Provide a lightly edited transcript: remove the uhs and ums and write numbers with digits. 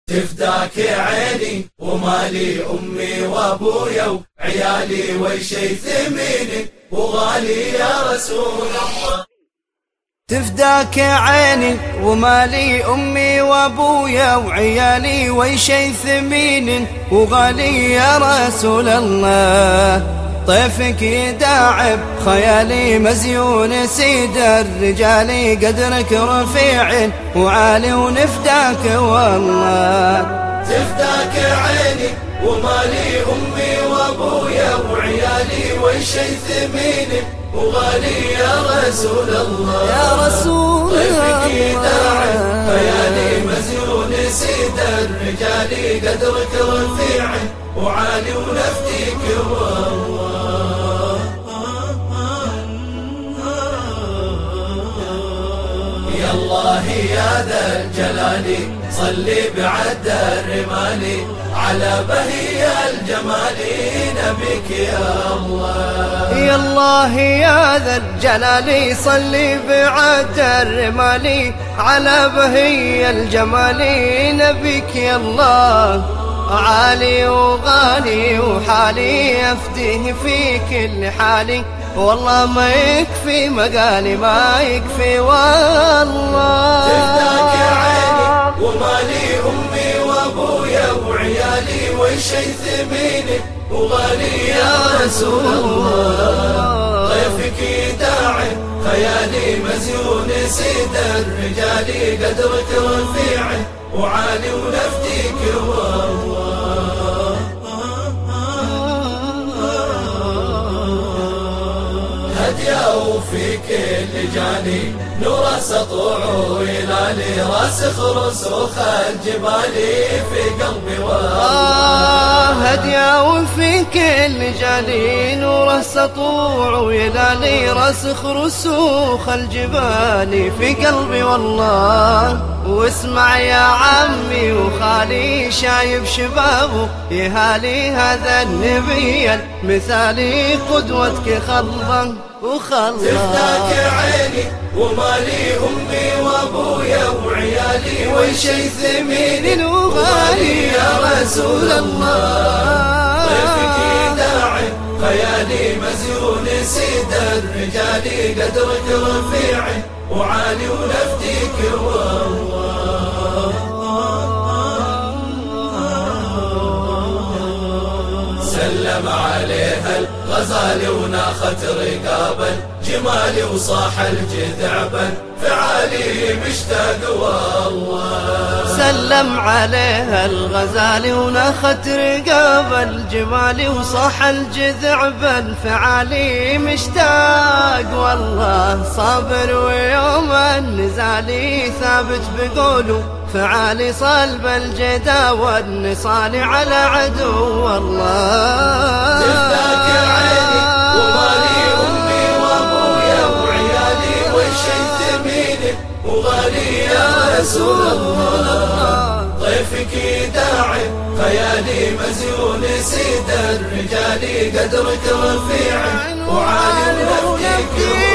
تفداك عيني ومالي أمي وأبويا وعيالي وشي ثميني وغالي يا رسول الله. تفداك عيني ومالي أمي وأبويا وعيالي وشي ثمين وغالي يا رسول الله. طيفك يداعب خيالي مزيون سيد الرجال قدرك رفيع وعالي ونفداك والله. تفداك عيني ومالي أمي وأبويا وعيالي وشي ثمين وغالي يا رسول الله. يا رسول الله طيفك يداعب خيالي مزيون سيد الرجال قدرك رفيع وعالي ونفديك والله. يا الله يا ذا الجلال صلي بعد الرمال على بهي الجمال نبيك يا الله. يا الله يا ذا الجلال صلي بعد الرمال على بهي الجمال نبيك يا الله. عالي وغالي وحالي أفديه في كل حالي والله ما يكفي مقالي ما يكفي والله. تفداك عيني ومالي أمي وأبويا وعيالي وشي ثميني وغالي يا رسول الله. ضيفك يداعي خيالي مزيون سيد الرجال قدرك رفيع وعالي ونفديك والله. هديا في كل جاني نور سطوع ويلالي راسخ رسوخ الجبال في قلبي والله. هديا وفي كل جاني نور سطوع ويلالي راسخ رسوخ الجبال في قلبي والله. واسمع يا عمي وخالي شايب شبابه يهالي هذا النبي المثالي قدوتك خلصا وخلصا. تفداك عيني ومالي أمي وأبويا وعيالي وشي ثمين وغالي يا رسول الله. ضيفك يداعي خيالي مزيون سيد الرجال قدرك رفيع وعالي ونفديك والله. سلم عليها الغزال وناخت رقابا جمالي وصاح الجذعبا فعالي مشتاق والله. سلم عليها الغزال وناخت رقاب الجمال وصاح الجذع بالفعالي مشتاق والله. صابر ويوم النزال ثابت بقوله فعالي صلب الجدا والنصال على عدو والله. تفداك عيني ومالي أمي وأبويا وعيالي وشي ثميني وغالي يا رسول الله. ضيفك يداعي خيالي مزيون سيد الرجال قدرك رفيع وعالي ونفديك